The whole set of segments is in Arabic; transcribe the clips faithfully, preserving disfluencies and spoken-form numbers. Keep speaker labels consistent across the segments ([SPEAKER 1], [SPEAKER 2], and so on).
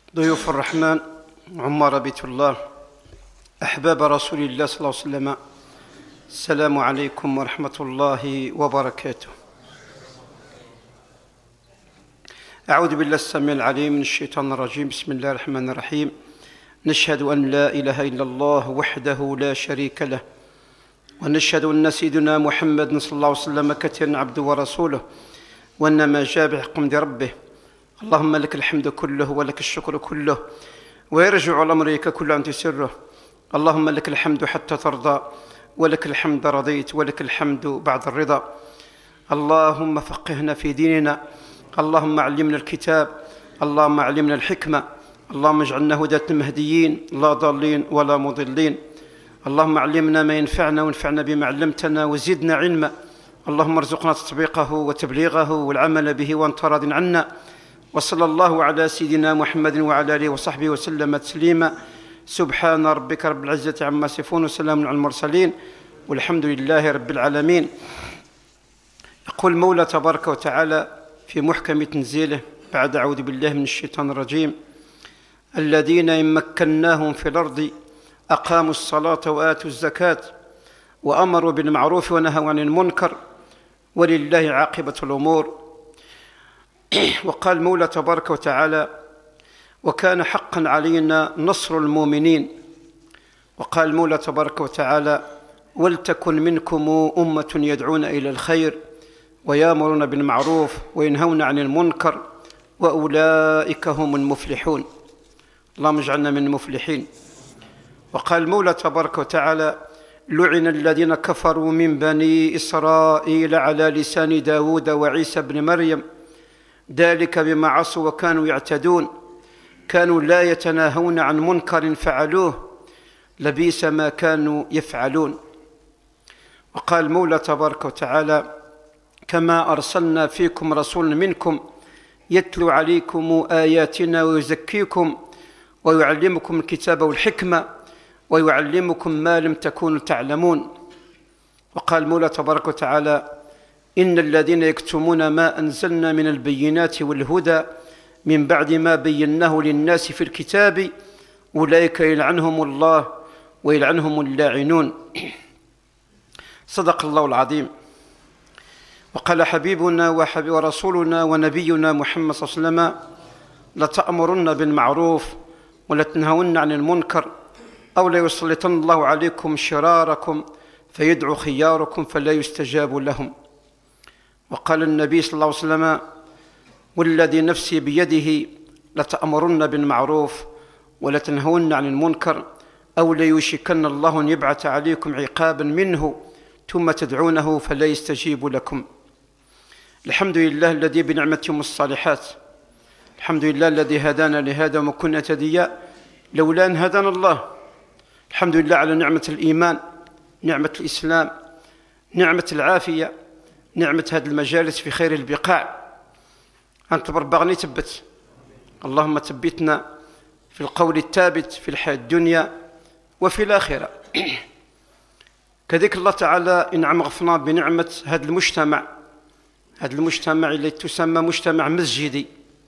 [SPEAKER 1] ضيوف الرحمن، عمار بيت الله، أحباب رسول الله صلى الله عليه وسلم، السلام عليكم ورحمة الله وبركاته. أعوذ بالله السميع العليم من الشيطان الرجيم. بسم الله الرحمن الرحيم. نشهد أن لا إله إلا الله وحده لا شريك له، ونشهد أن سيدنا محمد صلى الله عليه وسلم كثيرا عبده ورسوله، وأن ما جاء بحكم ربه. اللهم لك الحمد كله ولك الشكر كله، ويرجع الأمر إليك كله عن سره. اللهم لك الحمد حتى ترضى، ولك الحمد رضيت، ولك الحمد بعد الرضا. اللهم فقهنا في ديننا، اللهم علمنا الكتاب، اللهم علمنا الحكمة، اللهم اجعلنا هداة مهديين لا ضالين ولا مضلين. اللهم علمنا ما ينفعنا وانفعنا بما علمتنا وزدنا علما. اللهم ارزقنا تطبيقه وتبليغه والعمل به وانت راض عنا. وصلى الله على سيدنا محمد وعلى آله وصحبه وسلم تسليما. سبحان ربك رب العزة عما يصفون وسلام على المرسلين والحمد لله رب العالمين. يقول المولى تبارك وتعالى في محكم تنزيله بعد أعوذ بالله من الشيطان الرجيم: الذين إن مكناهم في الأرض أقاموا الصلاة وآتوا الزكاة وأمروا بالمعروف ونهوا عن المنكر ولله عاقبة الأمور. وقال المولى تبارك وتعالى: وكان حقا علينا نصر المؤمنين. وقال المولى تبارك وتعالى: ولتكن منكم أمة يدعون إلى الخير ويامرون بالمعروف وينهون عن المنكر وأولئك هم المفلحون. اللهم اجعلنا من المفلحين. وقال المولى تبارك وتعالى: لعن الذين كفروا من بني إسرائيل على لسان داود وعيسى بن مريم ذلك بما عصوا وكانوا يعتدون كانوا لا يتناهون عن منكر فعلوه لبئس ما كانوا يفعلون. وقال المولى تبارك وتعالى: كما أرسلنا فيكم رسولا منكم يتلو عليكم آياتنا ويزكيكم ويعلمكم الكتاب والحكمة ويعلمكم ما لم تكونوا تعلمون. وقال المولى تبارك وتعالى: إن الذين يكتمون ما أنزلنا من البينات والهدى من بعد ما بيناه للناس في الكتاب أولئك يلعنهم الله ويلعنهم اللاعنون. صدق الله العظيم. وقال حبيبنا وحبيب ورسولنا ونبينا محمد صلى الله عليه وسلم: لتأمرن بالمعروف ولتنهون عن المنكر أو ليسلطن الله عليكم شراركم فيدعو خياركم فلا يستجاب لهم. وقال النبي صلى الله عليه وسلم: والذي نفسي بيده لتأمرن بالمعروف ولتنهون عن المنكر أو ليوشكن الله أن يبعث عليكم عقابا منه ثم تدعونه فلا يستجيب لكم. الحمد لله الذي بنعمتهم الصالحات، الحمد لله الذي هدانا لهذا وما كنا نهتدي لولا أن هدانا الله. الحمد لله على نعمة الإيمان، نعمة الإسلام، نعمة العافية، نعمة هذه المجالس في خير البقاع. أنت بربغني تبت، اللهم تبتنا في القول الثابت في الحياة الدنيا وفي الآخرة. كذلك الله تعالى إنعم غفنا بنعمة هذا المجتمع، هذا المجتمع اللي تسمى مجتمع مسجدي.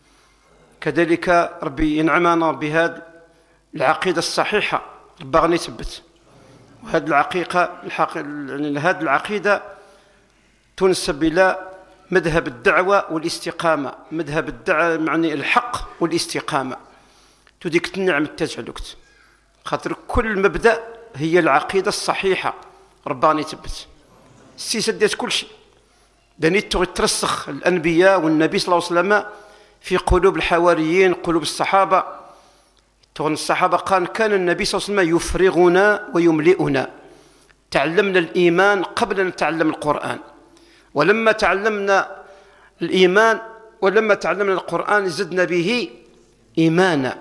[SPEAKER 1] كذلك ربي ينعمنا بهذه العقيدة الصحيحة، ربغني تبت. وهذه العقيقة يعني هذه العقيدة تنسب إلى مذهب الدعوة والاستقامة، مذهب الدعوة معني الحق والاستقامة. تديك النعم تجعلك خاطر كل مبدأ هي العقيدة الصحيحة. رباني تبت السيسة ديت كل شيء دانيت ترسخ الأنبياء والنبي صلى الله عليه وسلم في قلوب الحواريين، قلوب الصحابة. تغن الصحابة قال: كان النبي صلى الله عليه وسلم يفرغنا ويملئنا. تعلمنا الإيمان قبل أن نتعلم القرآن، ولما تعلمنا الإيمان ولما تعلمنا القرآن زدنا به إيمانا.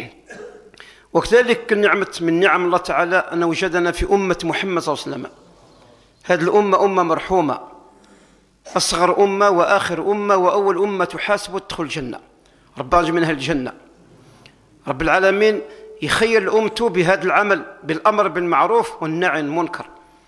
[SPEAKER 1] وكذلك نعمة من نعم الله تعالى أن وجدنا في أمة محمد صلى الله عليه وسلم. هذه الأمة أمة مرحومة، أصغر أمة وآخر أمة وأول أمة تحاسب وتدخل الجنة، ربنا منها الجنة. رب العالمين يخير أمته بهذا العمل بالأمر بالمعروف والنهي عن المنكر.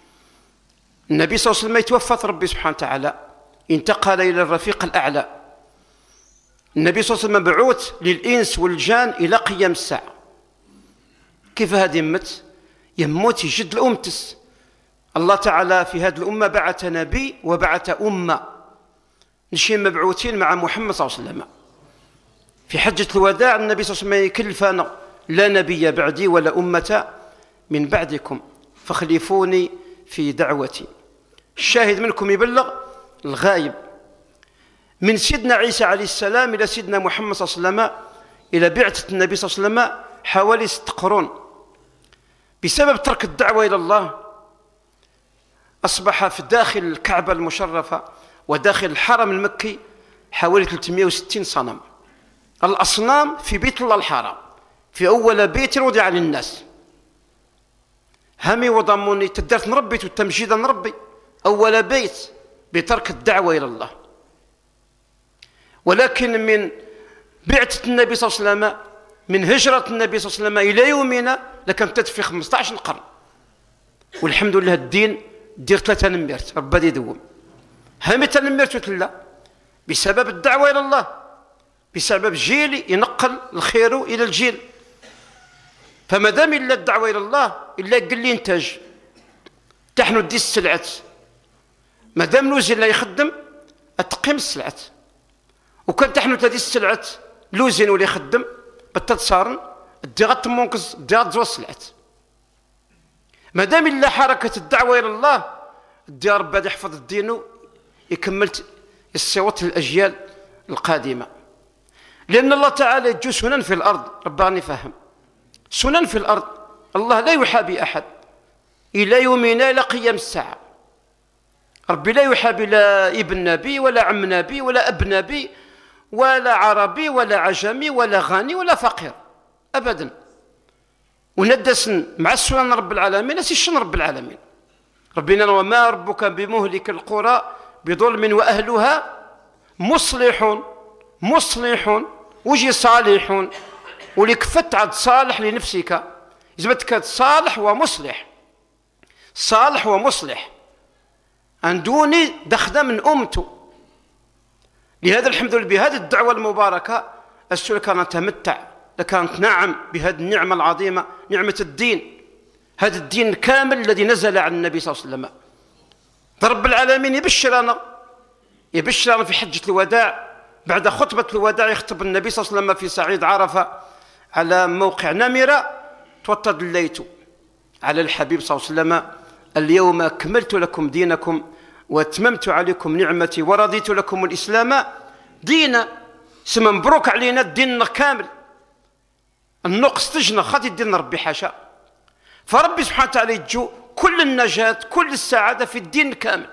[SPEAKER 1] النبي صلى الله عليه وسلم يتوفى ربي سبحانه وتعالى، انتقل إلى الرفيق الأعلى. النبي صلى الله عليه وسلم مبعوث للإنس والجان إلى قيام الساعة. كيف هذا يمت؟ يموت يجد الأمتس. الله تعالى في هذه الأمة بعث نبي وبعث أمة، نشي مبعوثين مع محمد صلى الله عليه وسلم. في حجة الوداع النبي صلى الله عليه وسلم يكلفنا: لا نبي بعدي ولا أمة من بعدكم فخلفوني في دعوتي. الشاهد منكم يبلغ الغايب. من سيدنا عيسى عليه السلام إلى سيدنا محمد صلى الله عليه وسلم إلى بعثة النبي صلى الله عليه وسلم حوالي ست قرون. بسبب ترك الدعوة إلى الله أصبح في داخل الكعبة المشرفة وداخل الحرم المكي حوالي ثلاثمائة وستين صنم. الأصنام في بيت الله الحرام، في أول بيت وضع للناس. همي وضموني تدرت نربي والتمجيد نربي أول بيت بترك الدعوة إلى الله. ولكن من بعثة النبي صلى الله عليه وسلم، من هجرة النبي صلى الله عليه وسلم إلى يومنا لكن تدفي خمسة عشر قرن، والحمد لله الدين دير ثلاثة نميرت ربي يدوم. همي تنميرت وتلا بسبب الدعوة إلى الله، بسبب جيل ينقل الخير إلى الجيل. فما دام إلا الدعوة إلى الله إلا قل لي إنتاج تحنو دي السلعات. ما دام لوزين لا يخدم أتقيم السلعات، وكان تحنو تدي السلعات لوزين ولا يخدم بالتتصارن دي غتمونكز دي غتزوى السلعات. ما دام إلا حركة الدعوة إلى الله دي ربي يحفظ الدين يكمل الصوت للأجيال القادمة. لأن الله تعالى يجو سنن في الأرض، رباني فهم سنن في الأرض. الله لا يحابي أحد إلى يومنا إلى قيام الساعة. ربي لا يحابي لا ابن نبي ولا عم نبي ولا أب نبي ولا عربي ولا عجمي ولا غني ولا فقير أبدا. وندسن مع السنن رب العالمين أسيشن رب العالمين. ربنا: وما ربك بمهلك القرى بظلم وأهلها مصلحون مصلحون وجي صالحون. ولك فتعد صالح لنفسك، إذا صالح ومصلح، صالح ومصلح عندوني دخل من أمته. لهذا الحمد لله بهذه الدعوة المباركة السؤال كانت تمتع، لكانت نعم بهذه النعمة العظيمة، نعمة الدين، هذا الدين الكامل الذي نزل عن النبي صلى الله عليه وسلم. رب العالمين يبشرنا يبشرنا في حجة الوداع. بعد خطبة الوداع يخطب النبي صلى الله عليه وسلم في صعيد عرفة على موقع نمرة: توطد الليت على الحبيب صلى الله عليه وسلم: اليوم أكملت لكم دينكم وأتممت عليكم نعمتي ورضيت لكم الإسلام دينا. سما مبروك علينا الدين كامل. النقص تجنى خاطي الدين ربي حاشا. فربي سبحانه وتعالى يجو كل النجاة كل السعادة في الدين الكامل.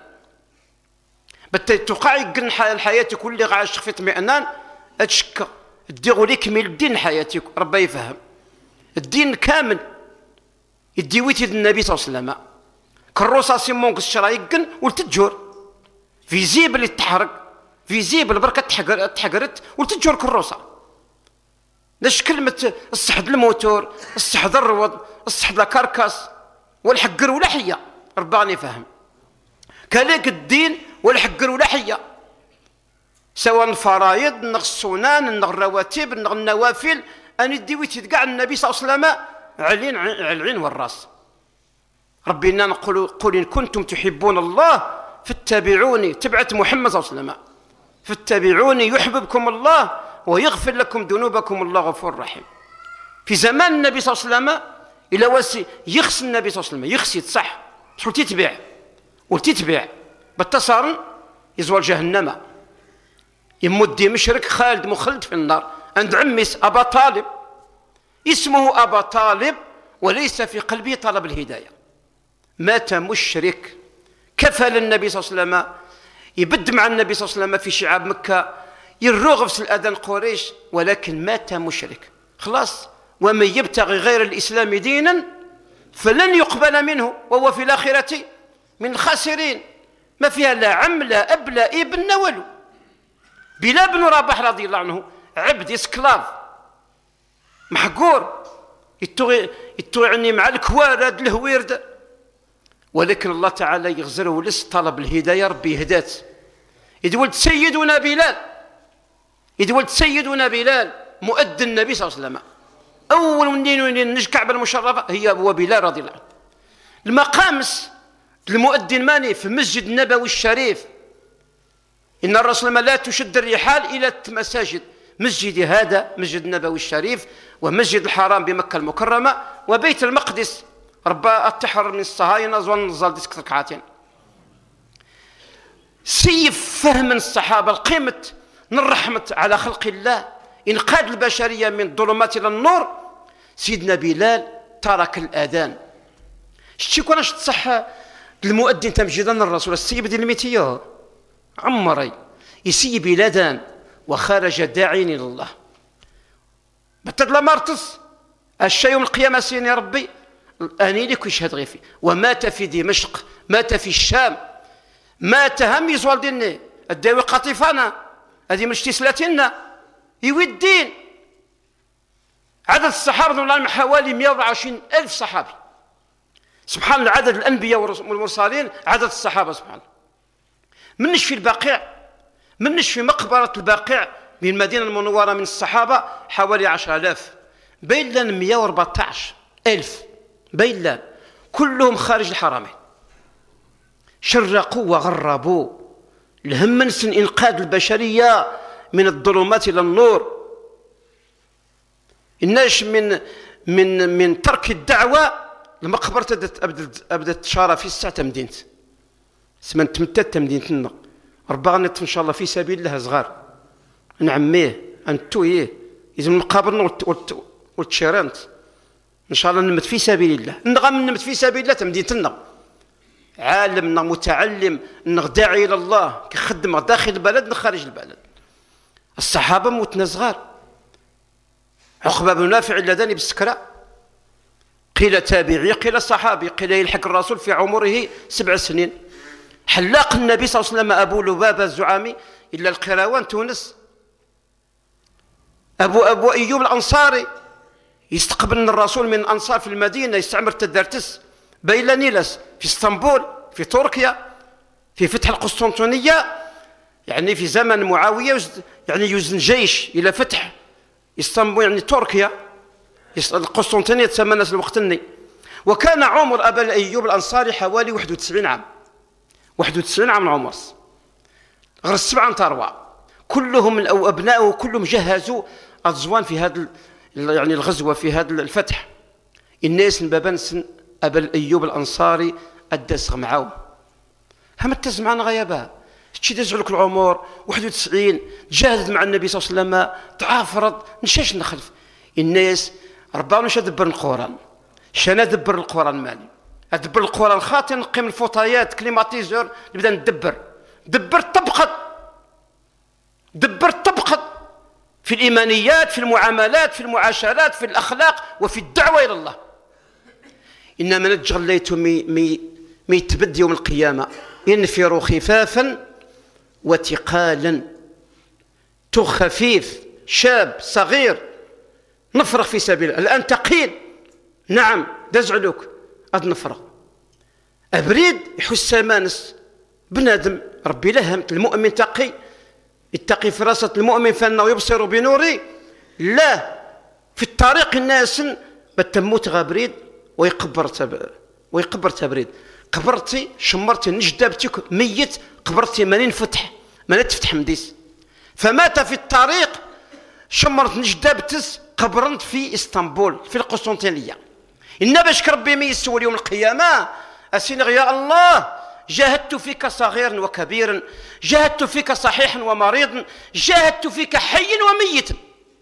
[SPEAKER 1] بتقع يقن الحياة كل غاش في اطمئنان أتشكى الدين يكمل الدين حياتك. ربي يفهم الدين كامل يديويتي النبي صلى الله عليه وسلم. كروسا سيمونك الشرايقن والتجور في زيب اللي تحرق في زيب البركة تحقرت والتجور كروسا. ناش كلمة الصحد الموتور الصحد الروض الصحد الكركاس والحقر ولا حية. رباني فهم كاليك الدين والحقر ولا حية، سواء الفرايض نغ السنان نغ الرواتب نغ النوافل. أنا ديويتي كاع النبي صلى الله عليه وسلم علين على العين والراس. ربي إنا نقول: قل إن كنتم تحبون الله فاتبعوني. تبعت محمد صلى الله عليه وسلم: فاتبعوني يحببكم الله ويغفر لكم ذنوبكم الله غفور رحيم. في زمان النبي صلى الله عليه وسلم إلى واسي يخص النبي صلى الله عليه وسلم يخصي صح شو تتبع وتتبع بالتصارن يزوال جهنم يمد مشرك خالد مخلد في النار. عند عمي أبا طالب اسمه أبا طالب وليس في قلبه طلب الهداية. مات مشرك كفل النبي صلى الله عليه وسلم يبد مع النبي صلى الله عليه وسلم في شعاب مكة يرغب في الأذان قريش، ولكن مات مشرك خلاص. ومن يبتغي غير الإسلام دينا فلن يقبل منه وهو في الآخرة من الخاسرين. ما فيها لا عم لا أب لا ابن لا والو. بلال بن رباح رضي الله عنه عبد اسكلاف محقور يتوعني مع الكوارد الهويرد، ولكن الله تعالى يغزره لس طلب الهداية. ربي هدات يدولد سيدنا بلال إذ ولد سيدنا بلال مؤذن النبي صلى الله عليه وسلم، أول منين نج كعبة المشرفة هي هو بلال رضي الله عنه. المقامس المؤذن ماني في مسجد النبوي الشريف، إن الرسول لا تشد الرحال إلى المساجد، مسجد هذا مسجد النبوي الشريف، ومسجد الحرام بمكة المكرمة، وبيت المقدس ربا التحرر من الصهاينة زوان نزال ديسك ركعتين. سيف فهم الصحابة القيمة من الرحمة على خلق الله، إنقاذ البشرية من الظلمات إلى النور. سيدنا بلال ترك الأذان. شتي كوناش تصح المؤذن تمجيدا الرسول السيب ديال الميتية عمري يسيب الأذان وخرج داعين إلى الله. بتد لا مرتس الشيء يوم القيامة سين يا ربي أني لك يشهد غير فيه. ومات في دمشق، مات في الشام، مات هم يزوال ديني الداوي قطيفانا هذه مش تسلاتنا يوي الدين. عدد الصحابة والله حوالي مئة وأربعة وعشرين ألف صحابي. سبحان الله، عدد الأنبياء والمرسلين عدد الصحابة سبحان الله. منش في البقيع، منش في مقبرة البقيع من المدينة المنورة من الصحابة حوالي عشرة آلاف، بين مئة وأربعة عشر ألف بين كلهم خارج الحرمين. شرقوا وغربوا الهم من إنقاذ البشرية من الظلمات إلى النور. الناس من من من ترك الدعوة المقبرة أبدت أبدت تشارى في الساعة مدينة سمن تمتت مدينتنا ربع نت إن شاء الله في سبيل الله صغار نعميه أنتويه إذا مقابرنا والتشيرانت إن شاء الله نمت في سبيل الله، نغم نمت في سبيل الله تمدينتنا. عالمنا متعلم داعي إلى الله كخدم داخل البلد خارج البلد. الصحابة موتنا صغار. عقبة بن نافع اللذاني بالسكرة قيل تابعي قيل صحابي قيل يلحق الرسول في عمره سبع سنين. حلاق النبي صلى الله عليه وسلم أبو لبابة الزعامي إلا القيروان تونس. أبو أبو أيوب الأنصاري يستقبل الرسول من الأنصار في المدينة، يستعمر تدرتس بين نيلس في اسطنبول في تركيا في فتح القسطنطينية، يعني في زمن معاوية يعني يوزن جيش إلى فتح اسطنبول يعني تركيا القسطنطينية تسمى الناس الوقتني. وكان عمر أبا أيوب الأنصاري حوالي واحد وتسعين عام، واحد وتسعين عام العمر، غير السبعة تروى كلهم أو أبنائه كلهم جهزوا الزوان في هذا يعني الغزوة في هذا الفتح. الناس بابنسن أبا أيوب الأنصاري أدس معاهم هم التز معنا غيابها شتي تزعلك العمر واحد وتسعين تجاهد مع النبي صلى الله عليه وسلم تعافرض نشاش نخلف الناس ربنا مش أدبر القرآن شان أدبر القرآن مالي أدبر القرآن خاطر نقيم الفوطايات كليماتيزور نبدأ ندبر دبر طبقت دبر طبقت في الإيمانيات في المعاملات في المعاشرات في الأخلاق وفي الدعوة إلى الله. إنما نتجليت مي مي ميتبد يوم القيامة ينفر خفافا وثقالا تو خفيف شاب صغير نفرغ في سبيل الله. الآن تقيل نعم دزعلوك أد نفرغ أبريد يحس مانس بنادم ربي لهمت المؤمن تقي اتقي فراسة المؤمن فإنه يبصر بنوري لا في الطريق الناس بتموت غبريد ويقبر تب... ويقبر تبريد قبرتي شمرتي نجدابتك ميت قبرتي مانين فتح ما تفتح مديس فمات في الطريق شمرت نجدابتس قبرنت في اسطنبول في القسطنطينية. إن باش ربي ما يسول يوم القيامة أسينغ يا الله جاهدت فيك صغيرا وكبيرا جاهدت فيك صحيحا ومريضا جاهدت فيك حيا وميتا.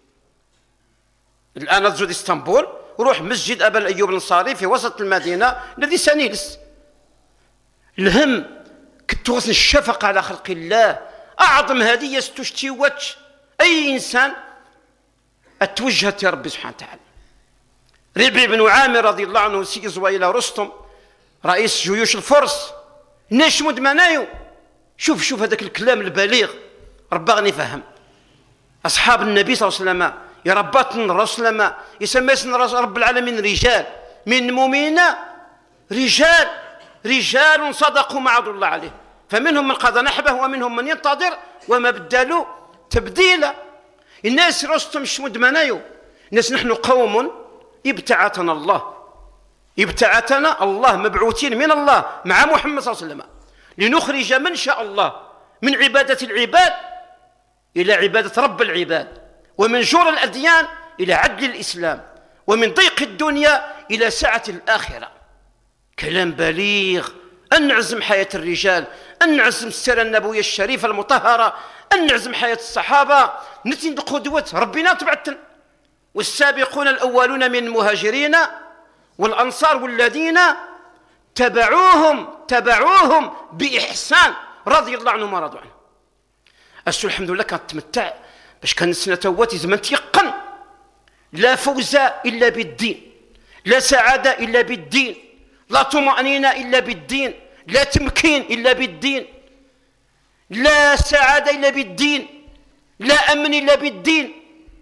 [SPEAKER 1] الآن تزود اسطنبول وروح مسجد أبا أيوب الأنصاري في وسط المدينة الذي سنيلس الهم كتوصل الشفقة على خلق الله. أعظم هدية ستشتي وجه أي إنسان أتوجهت يا ربي سبحانه وتعالى. ربيع بن عامر رضي الله عنه سيزوى إلى رستم رئيس جيوش الفرس ناش مدمنايو شوف شوف هذاك الكلام البليغ ربغني فهم أصحاب النبي صلى الله عليه وسلم يا رباتنا الرسول لما يسمى اسم رب العالمين رجال من المؤمنين رجال رجال صدقوا ما عهد الله عليه فمنهم من قضى نحبه ومنهم من ينتظر وما بدلوا تبديلا. الناس رستم شمود منايو الناس نحن قوم ابتعثنا الله ابتعثنا الله مبعوثين من الله مع محمد صلى الله عليه وسلم لنخرج من شاء الله من عبادة العباد إلى عبادة رب العباد، ومن جور الأديان إلى عدل الإسلام، ومن ضيق الدنيا إلى سعة الآخرة. كلام بليغ. أن نعزم حياة الرجال، أن نعزم السيرة النبوية الشريفة المطهرة، أن نعزم حياة الصحابة، نتن قدوة ربنا تبعتن. والسابقون الأولون من المهاجرين والأنصار والذين تبعوهم تبعوهم بإحسان رضي الله عنهم ورضوا عنه. أسو الحمد لله كنتمتع باش كان السنة تواتي زمان تيقن لا فوز إلا بالدين، لا سعادة إلا بالدين، لا طمأنينة إلا بالدين، لا تمكين إلا بالدين، لا سعادة إلا بالدين، لا أمن إلا بالدين.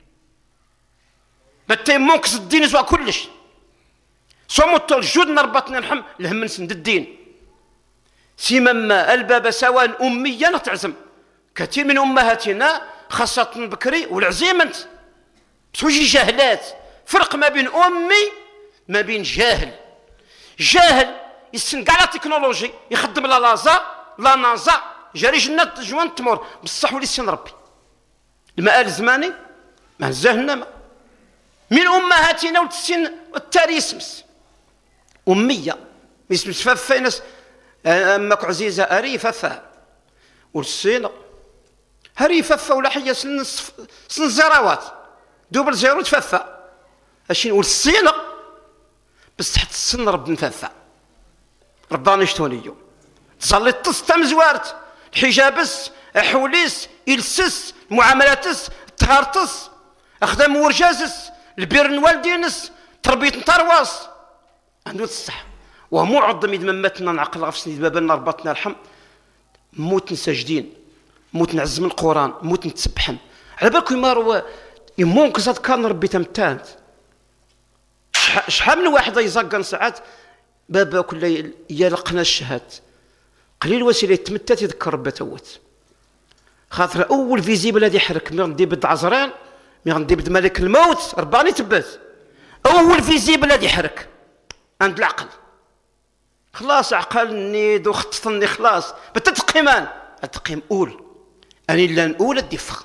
[SPEAKER 1] بتي منقص الدين يسوى كلش. صمت الجود نربطنا الحم الهم نسند الدين. سيما الباب سواء أمية نتعزم. كثير من أمهاتنا خاصة بكري والعزيمة توجي جاهلات. فرق ما بين أمي ما بين جاهل. جاهل يسن كاع لا تكنولوجي يخدم لا لازا لا نازا جاري جنة جوان تمر بصح ولي سين ربي. المآل الزماني ما زهنما من أمهاتنا وتسين التاريسمس أمية يسمس فافا ناس أمك عزيزة أري فافا والسينة هري فافا ولا حية سن سن زراوات دوبل زيرو تفافا أشين والسينة بس تحت السن رب نفافا رباني شتونيو تظل التص مزوارت الحجابس حوليس إلسس معاملاتس تهارتس أخدم ورجازس البير والدينس تربية نطرواس عنده الصح ومعظم إذا مماتنا نعقل غفصني بابنا ربطنا الحم موت نسجدين موت نعزم القرآن موت نتسبحن على بالكم ما هو يمونك زاد كان ربي تمتانت شحال من واحد يزقن ساعات بابا كل يلقنا الشهاد قليل وسيله تمتات يذكر ربي توت خاطر اول فيزيبل هذه يحرك مي غندي بد عزران مي غندي بد ملك الموت رباني تبات اول فيزيبل هذه يحرك عند العقل خلاص عقلني دو خططني خلاص بتتقيمان التقيم اول اني لا نقول الدفخ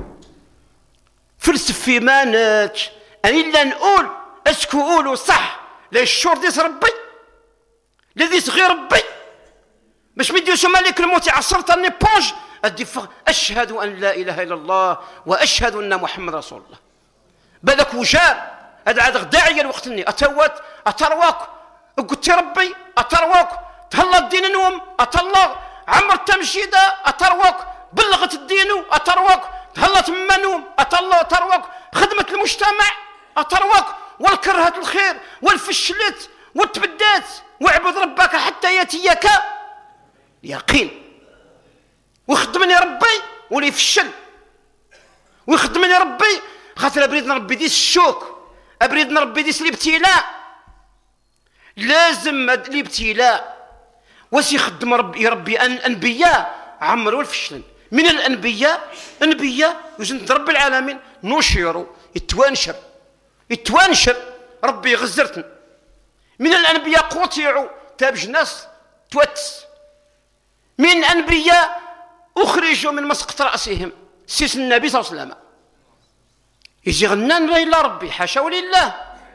[SPEAKER 1] فلسفي ما ناتش اني لا نقول اسكو قولوا صح لا الشور ديس ربي الذي صغير ربي باش مديوش ملك الموت عصرت اني بونج الدفخ اشهد ان لا اله الا الله واشهد ان محمد رسول الله بالك وجار هذا عاد غداعي الوقت اني اتوت اترواك قلت ربي اترواك تهلا الدين نوم اتلا عمر التمشيده اترواك بلغت الدين اترواك تهلا تما نوم اتلا اترواك خدمه المجتمع اترواك والكرهة الخير والفشلت والتبدات واعبد ربك حتى ياتيك يقين ويخدمني ربي ولي يفشل ويخدمني ربي خاطر ابريد ربي ديس الشوك ابريد ربي ديس الابتلاء لازم الابتلاء واش يخدم ربي ربي أن انبياء عمروا الفشل من الانبياء انبياء وجند رب العالمين نشروا يتوانشر يتوانشر ربي غزرتن من الانبياء قطيعوا تابج ناس توتس من انبياء اخرجوا من مسقط راسهم سيس النبي صلى الله عليه وسلم يجي غنان الى ربي حاشا ولله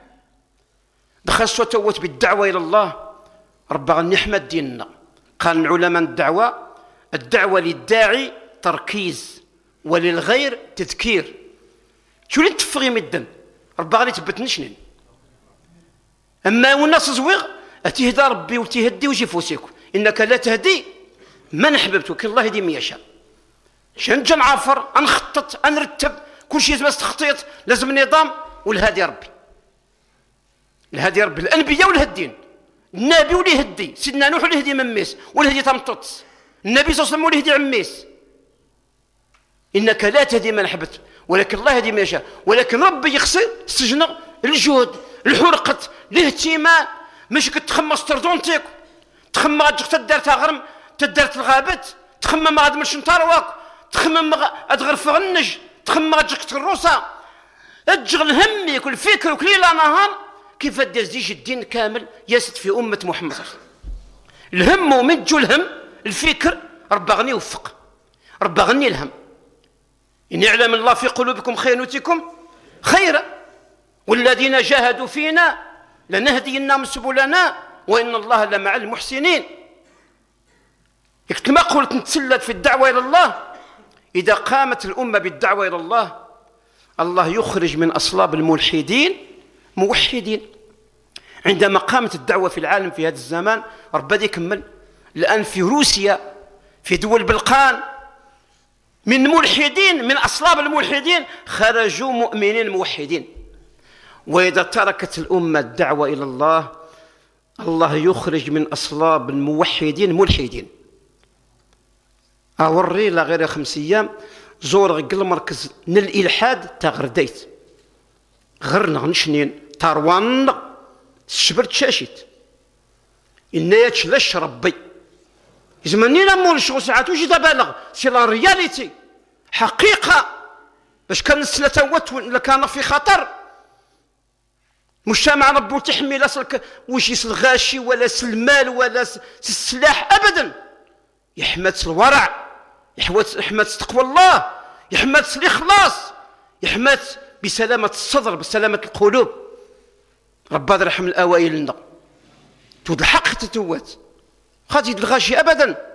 [SPEAKER 1] بخاصة توت بالدعوة إلى الله رب غني أحمد ديننا. قال علماء الدعوة الدعوة للداعي تركيز وللغير تذكير. شو اللي تفغي مدن رب غني تبتنشنين أما والناس زويغ أتهدى ربي وتهدي وجي فوسيكم إنك لا تهدي من أحببتك الله يهدي من يشاء. شنجا نعافر نخطط نرتب كل شيء لازم تخطيط لازم نظام والهادي ربي الهادي ربي الانبياء والهدين النبي ولي هدي سيدنا نوح ولي هدي مميس والهدي تمطط النبي صلى الله عليه وسلم ولي هدي عميس انك لا تهدي من احببت ولكن الله يهدي من يشاء. ولكن ربي يخسر السجن الجهد الحرقه الاهتمام ماشي كتخمص تردونتيك تخمم غادي تدار تغرم تدارت الغابات تخمم غادي مش نطروك تخمم غتغرف غنج تخمم غتجيك الروسه تشغل همك والفكر كل نهار كيف دير زيج الدين كامل ياسد في امه محمد صلى الله عليه وسلم. الهم ومن جو الهم الفكر ربي غني يوفق ربي غني الهم. ان يعلم الله في قلوبكم خير يؤتكم خيرا والذين جاهدوا فينا لنهدينهم سبلنا وان الله لمع المحسنين. كما قلت نتسلل في الدعوه الى الله، اذا قامت الامه بالدعوه الى الله الله يخرج من اصلاب الملحدين موحدين. عندما قامت الدعوه في العالم في هذا الزمان ربي يكمل، الان في روسيا في دول البلقان من ملحدين من اصلاب الملحدين خرجوا مؤمنين موحدين. واذا تركت الامه الدعوه الى الله الله يخرج من اصلاب الموحدين ملحدين. اوري لا غير خمس ايام زور غير المركز من الالحاد تا غرديت غرنا غنشنين تروان شبرت شاشيت إنايا تشلاش ربي زمنينا مول شغل ساعات وجي بالغ سي لا رياليتي حقيقه باش كان السلطات ولا كان في خطر مجتمع ربو تحمي لا سلك وش الغاشي ولا المال ولا السلاح ابدا، يحمد الورع يحمد تقوى الله يحمد الاخلاص يحمد بسلامه الصدر بسلامه القلوب. ربي يرحم الاوائل لنا تود الحق تتوات غادي الغاشي ابدا.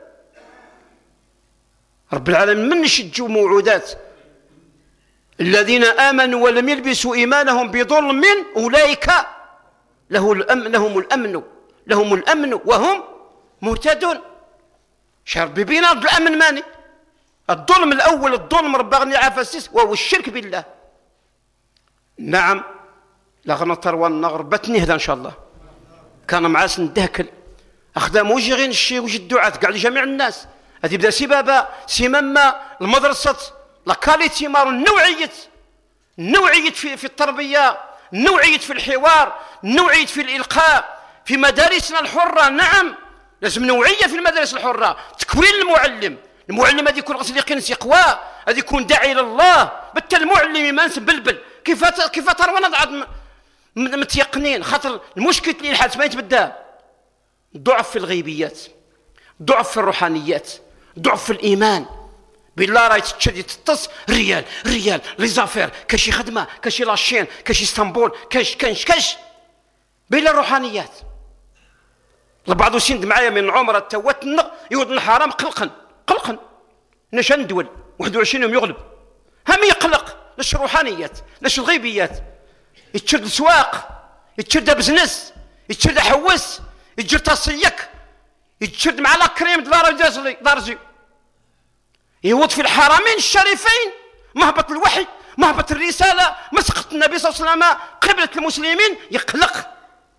[SPEAKER 1] رب العالمين من يشجوا موعودات الذين امنوا ولم يلبسوا ايمانهم بظلم اولئك له الامن لهم الامن لهم الامن وهم مهتدون. شربي بينا الامن ماني الظلم الاول الظلم ربي غني عافاسيس وهو الشرك بالله. نعم لا غنطروان غربتني هذا ان شاء الله كان معاس ندهكل اخدام وجي غير الشي وجي الدعاة كاع لجميع الناس هذه بدا سي بابا سي ماما المدرسه لا كاليتي مار النوعيه النوعيه في في التربيه النوعيه في الحوار النوعيه في الالقاء في مدارسنا الحره. نعم لازم نوعيه في المدارس الحره تكوين المعلم المعلم هذا يكون غسل يقين يقوى هذا يكون داعي الى الله بتا المعلم ما بلبل كيف كيف تروى نضعد متيقنين خاطر المشكل اللي الحادث ما يتبدا ضعف في الغيبيات ضعف في الروحانيات ضعف في الايمان بالله راهي تشدي تطس ريال ريال لي زافير كاشي خدمه كاشي لاشين كاشي اسطنبول كاش كاش كاش بلا الروحانيات. البعض يسند معايا من عمره توات يود الحرام قلقا قلقا ناش ندول واحد وعشرين يوم يغلب هم يقلق لاش الروحانيات لاش الغيبيات يتشد السواق يتشد بزنس يتشد حوس يتجر تصيك يتشد مع لاكريم دار دازلي دارزي يوض في الحرمين الشريفين مهبط الوحي مهبط الرساله مسقط النبي صلى الله عليه وسلم قبله المسلمين يقلق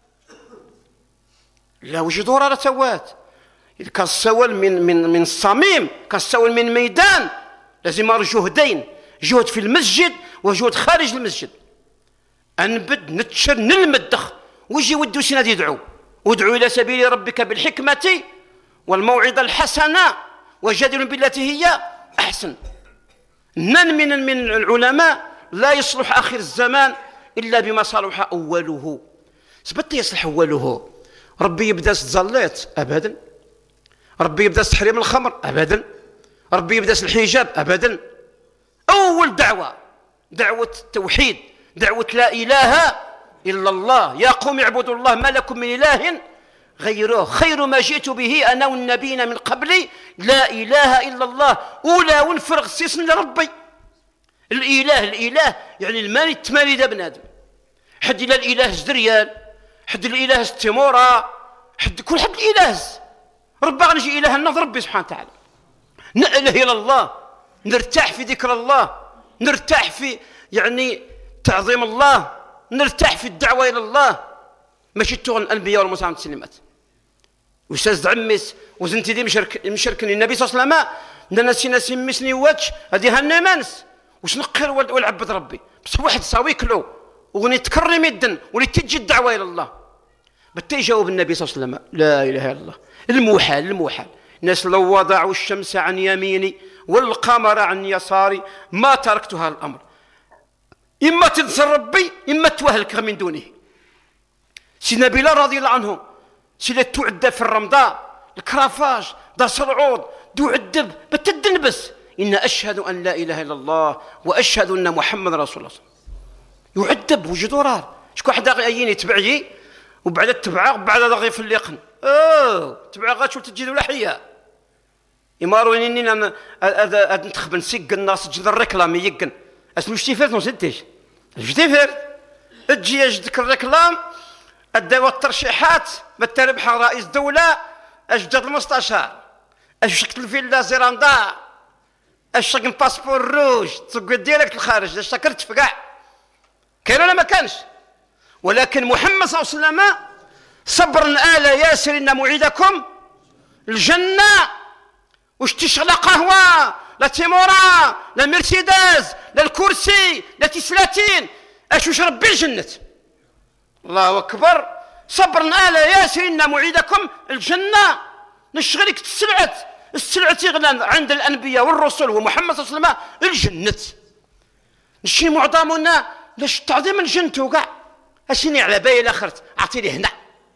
[SPEAKER 1] لا وجدوا راه توات كالسول من من من الصميم كالسول من ميدان لازم جهدين جهد في المسجد وجهد خارج المسجد انبد نتشر نلمدخ ويجي ودو سناد يدعو وادعو الى سبيل ربك بالحكمه والموعظه الحسنه وجادل بالتي هي احسن. من من من العلماء لا يصلح اخر الزمان الا بما صلح اوله. سبت يصلح اوله ربي يبدا الزليط ابدا ربي يبدا تحريم الخمر ابدا ربي يبدا الحجاب ابدا. اول دعوه دعوه التوحيد دعوه لا اله الا الله يا قوم اعبدوا الله ما لكم من اله غيره خير ما جئت به انا والنبيين من قبلي لا اله الا الله اولى ونفرغ السيسن لربي. الاله الاله يعني الماني التمالي ذا بنادم حد الى الاله زدريال حد الاله ستيمورا حد كل حد الاله ربي غنجي اله النظ ربي سبحانه وتعالى نأله الى الله نرتاح في ذكر الله نرتاح في يعني تعظيم الله نرتاح في الدعوه الى الله ماشي تغن الانبياء والمرسلين والمسلمات. واستاذ عميس وزنتي دي مشرك مشركني النبي صلى الله عليه وسلم لنا سينا سمسني واتش هذه هالنمانس واش نقر والعبد ربي بس واحد صاويك له وغني تكرم يدن ولي تجي الدعوه الى الله بتا يجاوب النبي صلى الله عليه وسلم لا اله الا الله الموحال الموحال. الناس لو وضعوا الشمس عن يميني والقمر عن يساري ما تركتها الأمر. إما تنصر ربي إما توهلك من دونه. سيدنا بلال رضي الله عنه سيدنا تعدى في الرمضاء الكرافاج دا صرعود دو عدب بتدنبس إن أشهد أن لا إله إلا الله وأشهد أن محمد رسول الله. يعدب وجدو راه شكون حدا غاين يتبعي وبعد تبعه وبعد غير في الليقن اوه تبع غاتشو تجي ولا حيه يماروني انا هاد نتخب نسق الناس تجي الريكلام يقن اسمو شتيفات نو سديش شتيفات تجي اجدك الريكلام الدواء الترشيحات ما تربح رئيس دوله اجدد المستشار اش شكل الفيلا زيراندا اش شكل باسبور روج تسوق ديالك الخارج اش شكرت في كاع كاين ولا ما كانش. ولكن محمد صلى الله عليه وسلم صبر آل ياسر إن موعدكم الجنة. واش تشغل قهوة لا تيمورا لا مرسيدس لا الكرسي لا تسلاتين اش يشرب بالجنة. الله أكبر. صبر آل ياسر إن موعدكم الجنة. نشغلك تسلعت السلعة تغلى عند الأنبياء والرسل ومحمد صلى الله عليه وسلم الجنة. نشي معظمنا لاش تعظيم الجنة وكاع اشيني على بالي الاخرت اعطيني هنا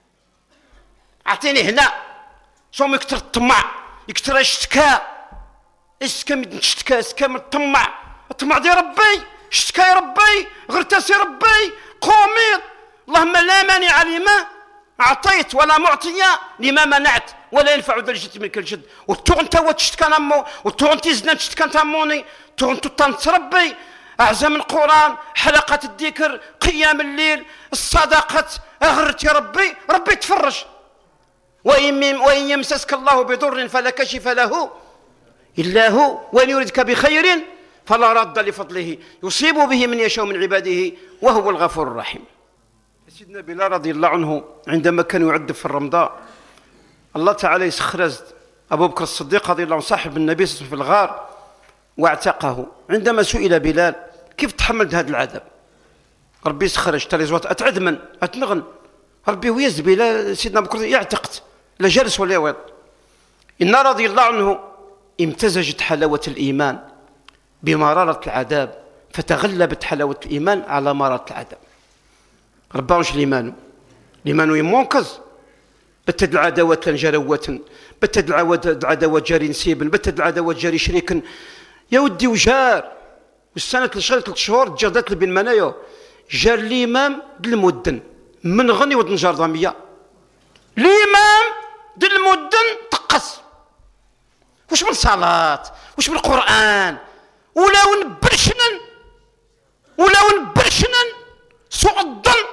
[SPEAKER 1] اعطيني هنا صوم يكثر الطمع يكثر الشتكاء الشتكاء من الشتكاء الشتكاء من الطمع الطمع ديال ربي الشتكاء يا ربي غرتاسي ربي قوميض. اللهم لا مانع لما اعطيت ولا معطي لما منعت ولا ينفع ذا الجد منك الجد. وتوغن توا تشتكى نمو وتوغن تيزنا تشتكى تاموني توغن تطنت ربي أعزام القرآن حلقة الذكر قيام الليل الصدقة أغرت يا ربي ربي تفرج. وإن, وإن يمسسك الله بضر فلا كشف له إلا هو وإن يردك بخير فلا رد لفضله يصيب به من يشاء من عباده وهو الغفور الرحيم. سيدنا بلال رضي الله عنه عندما كان يعد في الرمضاء الله تعالى يسخرز أبو بكر الصديق رضي الله عنه صاحب النبي صلى الله عليه وسلم في الغار واعتقه. عندما سئل بلال كيف تحملت هذا العذاب ربي سخرج تري زوات اتعدمن اتنغن ربي ويز بلال سيدنا ابو بكر يعتقت لا جالس ولا يوض. ان رضي الله عنه امتزجت حلاوه الايمان بمراره العذاب فتغلبت حلاوه الايمان على مراره العذاب. ربا واش الايمان الايمان يمونكز بتد العداوات جروات بتد العداوات جاري نسيبا بتد العداوات جاري شريكا يا ودي وجار والسنة الشهر ثلاث شهور تجردت بين منايا جار الإمام دل المدن من غني ودن جردامية الإمام دل المدن تقص واش من صلاة واش من القرآن ولاو نبرشنن ولاو نبرشنن سوء الظن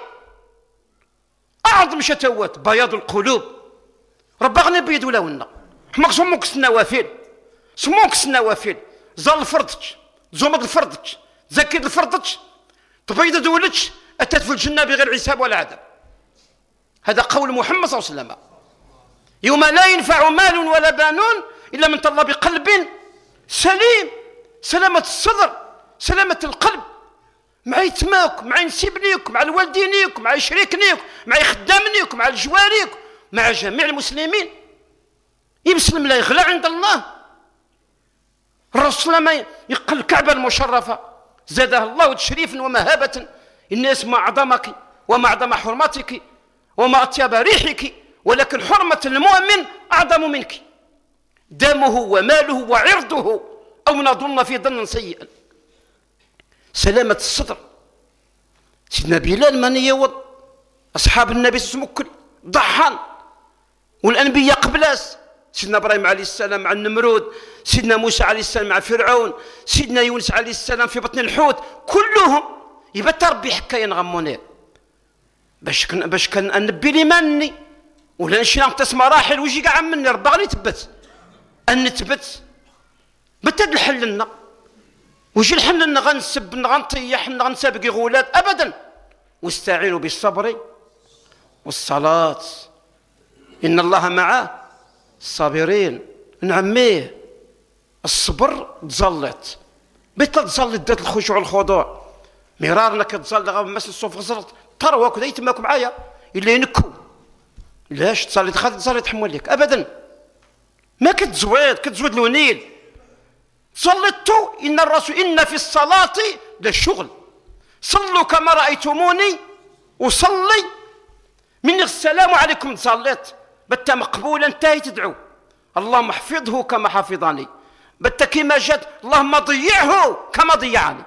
[SPEAKER 1] أعظم شتوات بياض القلوب ربا غني بيض ولاونا حماك سموك النوافل سموك النوافل زال الفرضك زومد الفرضك زكيد الفرضك تبيض دولك أتت في الجنة بغير حساب ولا عذاب. هذا قول محمد صلى الله عليه وسلم يوم لا ينفع مال ولا بانون إلا من طلب بقلب سليم. سلامة الصدر سلامة القلب مع يتماك مع نسيبنيك مع الوالدينيك مع شريكنيك مع خدامنيك مع الجواريك مع جميع المسلمين يمسلم لا يغلى عند الله. الرسول ما يقل الكعبة المشرفة زادها الله تشريفا ومهابة الناس ما أعظمك وما أعظم حرمتك وما أطيب ريحك ولكن حرمة المؤمن أعظم منك دمه وماله وعرضه أو نظن في ظن سيئا. سلامة الصدر سيدنا بلال من يوض أصحاب النبي سمكل ضحان والأنبياء قبلاس سيدنا إبراهيم عليه السلام مع النمرود سيدنا موسى عليه السلام مع فرعون سيدنا يونس عليه السلام في بطن الحوت كلهم يبقى ربي حكايه نغموني باش كان باش كان النبي لي ماني ولا نمشي نغطس مراحل ويجي كاع مني ربي غادي يثبت ان نثبت بتد الحل لنا ويجي الحل لنا غنسب غنطيح غنسابق غولات ابدا. واستعينوا بالصبر والصلاه ان الله معه الصابرين. نعميه الصبر تزلط بيطلع تزلط ذات الخشوع والخضوع مرارنا كتزلط غير مثل الصوف غزرت تروى كذا يتماك معايا الا ينكو لاش تصلي تخاف تصلي تحمل لك ابدا ما كتزويد كتزويد الونيل صليت إن الرسول إن في الصلاة للشغل، صلوا كما رأيتموني وصلي من السلام عليكم صليت بتا مقبولا انتهي تدعو اللهم احفظه كما حفظني، بتا كما جات اللهم ضيعه كما ضيعني.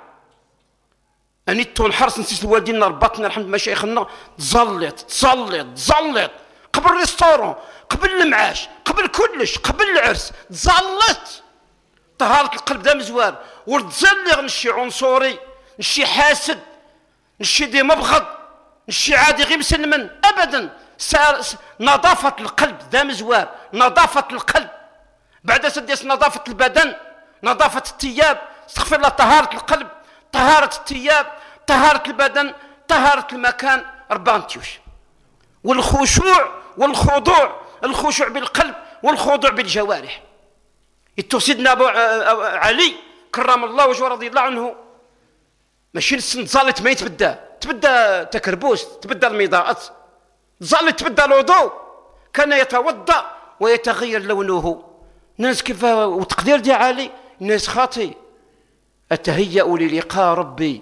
[SPEAKER 1] أني تنحرص نسيت والدينا ربطنا الحمد مشايخنا تزلط تزلط تزلط قبل الريستورون قبل المعاش قبل كلش قبل العرس تزلط. طهارة القلب دا مزوار وتزلغ نشي عنصري نشي حاسد نشي دي مبغض نشي عادي غير مسلمن ابدا. نظافة القلب دا مزوار، نظافة القلب بعد سديس نظافة البدن، نظافة الثياب، استغفر الله، طهارة القلب، طهارة الثياب، طهارة البدن، طهارة المكان، أربانتيوش. والخشوع والخضوع، الخشوع بالقلب والخضوع بالجوارح. يتو سيدنا أبو علي كرم الله وجهه رضي الله عنه ماشي نسن تزالت ما يتبدى تبدى تكربوس تبدى المضاءات تزالت تبدى الوضوء، كان يتوضا ويتغير لونه. ناس كيف وتقدير دي عالي ناس خاطي. أتهيأ للقاء ربي،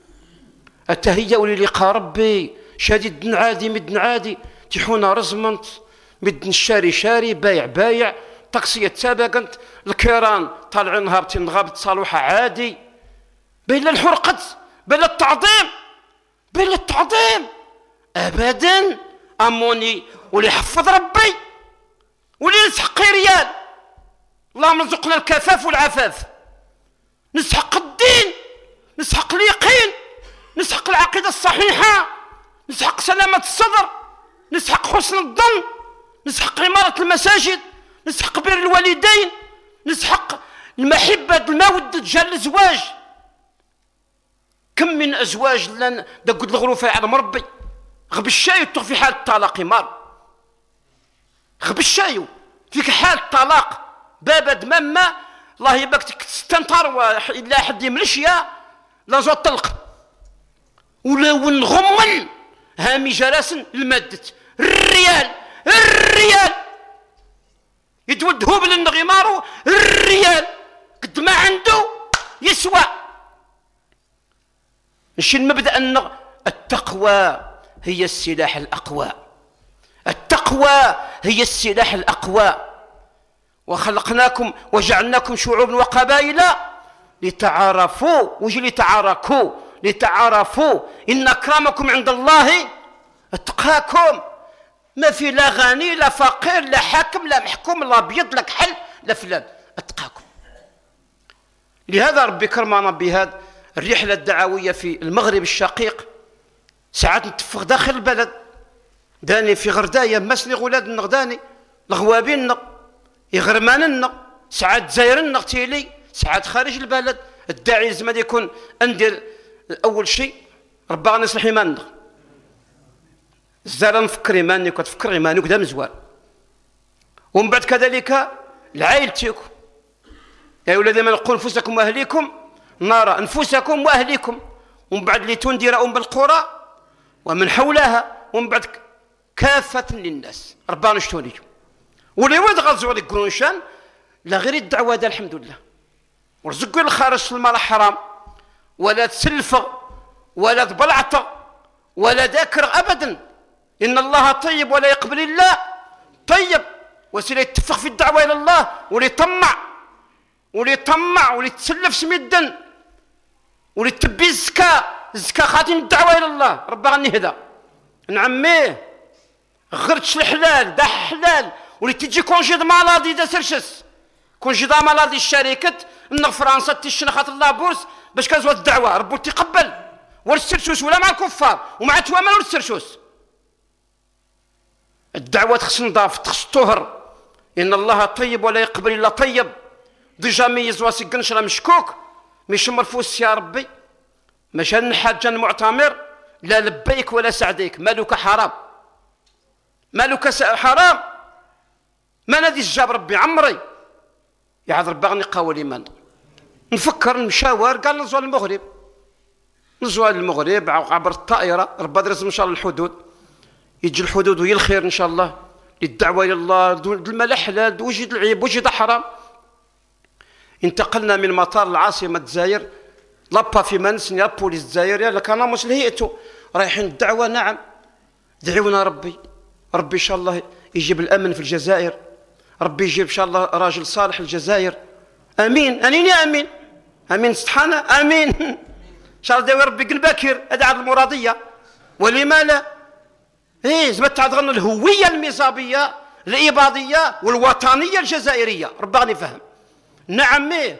[SPEAKER 1] أتهيأ للقاء ربي، شديد نعادي مد نعادي، تيحونا رزمنت مد الشاري شاري بايع بايع، طاكسية تسابقنت الكيران طالعين هابطين غابت صالوحة عادي. بين الحرقت بين التعظيم بين التعظيم أبدا. أموني واللي يحفظ ربي واللي يسحق ريال، اللهم ارزقنا الكفاف والعفاف، نسحق الدين، نسحق اليقين، نسحق العقيدة الصحيحة، نسحق سلامة الصدر، نسحق حسن الظن، نسحق عمارة المساجد، نسحق بر الوالدين، نسحق المحبة المودة جال الزواج. كم من أزواج لن دقود الغروفة على مربي غب الشاي في حال الطلاق مار، غب الشاي فيك حال الطلاق بابا دمما الله يبارك تستنطر إلا حد يملشيا لا زو طلق ولا ونغمن هامي جراس المادة الريال الريال يتود هوبل النغمارو الريال قد ما عنده يسوى. نشي المبدأ أن التقوى هي السلاح الأقوى، التقوى هي السلاح الأقوى. وخلقناكم وجعلناكم شعوبا وقبائل لتعارفوا، وجي لتعاركوا لتعارفوا إن أكرمكم عند الله اتقاكم. ما في لا غني لا فقير لا حاكم لا محكوم لا أبيض لا كحل لا فلان، اتقاكم. لهذا ربي كرمنا بهذا الرحلة الدعوية في المغرب الشقيق. ساعات نتفق داخل البلد داني في غرداية مسني غولادنا غداني الغوابين يغرماننا، ساعات زايرنا اغتيلي، ساعات خارج البلد. الداعي لازم يكون ندير اول شيء ربنا يصلح ايماننا. الزاره نفكر ايماني وكتفكر ايماني وكذا مزوار. ومن بعد كذلك لعائلتكم يا ولادي ما نقول انفسكم واهليكم نارا، انفسكم واهليكم. ومن بعد لتنذر ام بالقرى ومن حولها، ومن بعد كافه للناس ربنا شتوني. واللي ولد غزوا لك قرونشان لا غير الدعوه دا الحمد لله. ورزقوا الخارج المال حرام ولا تسلف ولا تبلعط ولا ذاكر ابدا. ان الله طيب ولا يقبل الا طيب. وسيله يتفق في الدعوه الى الله واللي يطمع واللي يطمع واللي يتسلف سميدا واللي تبي الزكاه الزكاه خاطين الدعوه الى الله ربي غنهدى نعميه غرتش الحلال دا حلال. واللي تجي كونجي د مالادي دا سرشس كونجي دا مالادي الشركه ان فرنسا تشن خاطر الله بورس باش كازوا الدعوه ربو تيقبل ولا السرشوس ولا مع الكفار ومع توامل ولا السرشوس. الدعوه خص نضاف خص طهر. ان الله طيب ولا يقبل الا طيب. ديجا ميز واسي قنشره مشكوك ميشمر فوس يا ربي ماشي الحاج المعتمر لا لبيك ولا سعديك مالك حرام مالك حرام. ما نادي الجاب ربي عمري يعذ ربي غني قاول ايمان. نفكر نشاور قال نزوى المغرب نزوى المغرب عبر الطائره ربي درس ان شاء الله الحدود يجي الحدود وهي الخير ان شاء الله للدعوه الى الله. المال حلال وجد العيب وجد حرام. انتقلنا من مطار العاصمة الجزائر لابا في منس يا بوليس الجزائرية لكناموس لهيئته رايحين الدعوة. نعم دعونا ربي، ربي إن شاء الله يجيب الأمن في الجزائر، ربي يجيب إن شاء الله راجل صالح الجزائر. امين انين يا امين امين سبحانه امين ان شاء الله داوي ربي قلباكر هذا عاد المراديه. ولما لا؟ ايه زعما تعتغنوا الهويه المصابيه الاباضيه والوطنيه الجزائريه ربي غني فهم. نعم ايه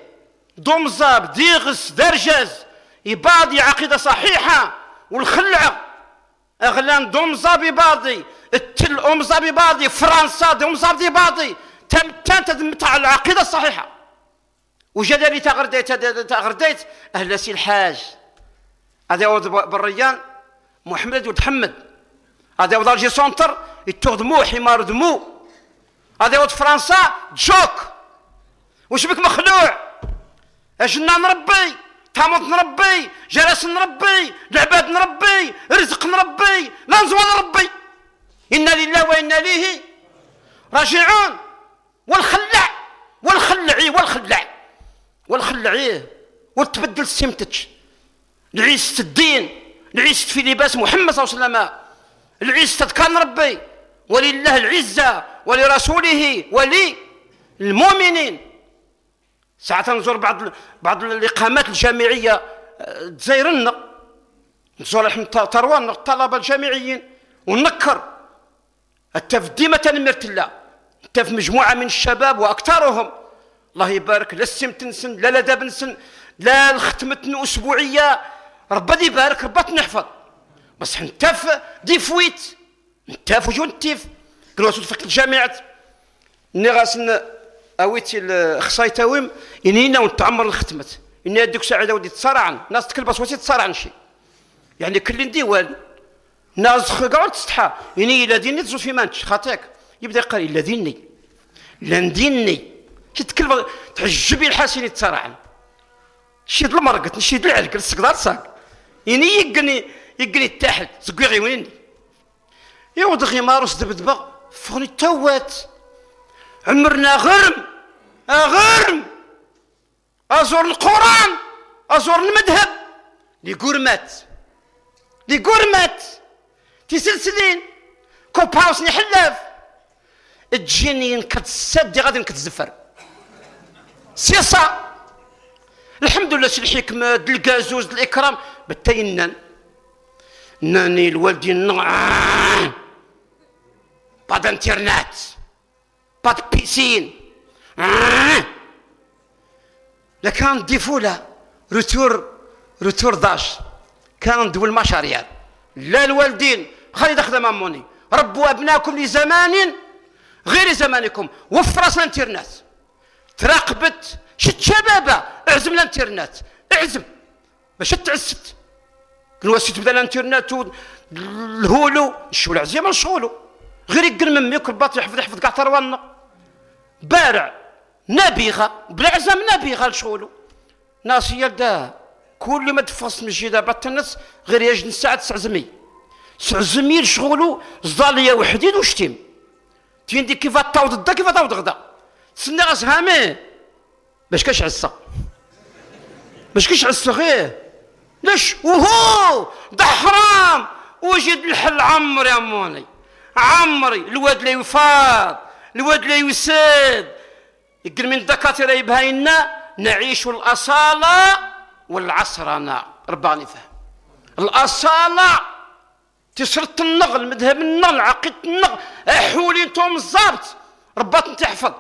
[SPEAKER 1] ضمزاب ديغس درجاز إباضي عقيده صحيحه والخلعه اغلان ضمزاب إباضي التل أمزاب إباضي فرنسا ضمزاب إباضي تم تنتمي العقيده الصحيحه. وجدالي تغرديت تغرديت اهل سي الحاج هذا ولد بالريان محمد ولد حمد، هذا ولد الجي سونتر يتوغ دمو حمار دمو، هذا ولد فرنسا جوك. واش بك مخلوع؟ اجنا نربي تاموت نربي جلس نربي العباد نربي رزق نربي لا نزوى نربي. انا لله وانا اليه راجعون. والخلع والخلعي والخلع والخلعيه وتبدل سمتك العيسة الدين العيسة في لباس محمد صلى الله عليه وسلم العيسة كان ربي ولله العزة ولرسوله وللمؤمنين. ساعات نزور بعض بعض الإقامات الجامعية تزايرنا نزور احنا تروان الطلبة الجامعيين ونكر التف ديما تنمرت الله التف مجموعة من الشباب وأكثرهم الله يبارك لا السمت نسن لا لدب نسن لا الختمة أسبوعية ربي يبارك ربي تنحفظ بس حنتاف دي فويت نتاف وجو نتيف قالوا فك الجامعة إني غاسن أويتي الخصايتاويم إنينا ونتعمر الختمة إني هادوك ساعة ودي تصارعن ناس تكلبس وسيط تصارعن شي يعني كل ديوان ناس خقعوا تستحى إني إلا ديني تزوج في مانتش خاطيك يبدا يقال إلا ديني لا نديني شي تكلم تحجبي الحاسين يتصارعن شيد المرقط نشيد العرق السقدار ساق يعني يقني يقني تحت زقي غيويني يوض غيمارس دبدبا فغني توات عمرنا غرم غرم ازور القران ازور المذهب لي قرمات لي قرمات تسلسلين كوباوسني حلاف تجيني نكتسد غادي نكتزفر سياسة الحمد لله سي الحكمة الكازوز الإكرام بالتينان ناني الوالدي نعم بعد انترنت بعد بيسين لكان ديفولا روتور روتور داش كان دول مشاريع لا الوالدين خلي دخل ماموني ربوا أبناكم لزمان غير زمانكم وفرس الانترنت تراقبت شت شبابه اعزم الانترنت اعزم باش تعست قالوا سي تبدا الانترنت الهولو نشوف العزيمه نشغلو غير يقل من ميك الباط يحفظ يحفظ كاع تروانا بارع نابغه بلا عزم نابغه نشغلو ناس يلدا كل ما تفصل من الجيده بعد الناس غير يجن الساعه تسعزمي تسعزمي نشغلو زاليه وحديد وشتيم تيندي كيف تعوض غدا كيف تعوض غدا تسنى غاسهامي باش كاش عصا باش كاش عصا غير ليش وهو ده حرام وجد الحل عمري يا موني عمري الواد لا يفاض الواد لا يساد يقول من الدكاتره يبهاينا نعيش الاصاله والعصرنه رباني فهم الاصاله تسرط النغل مذهب النغل عقيده النغل احولي انتم الزابط رباط تحفظ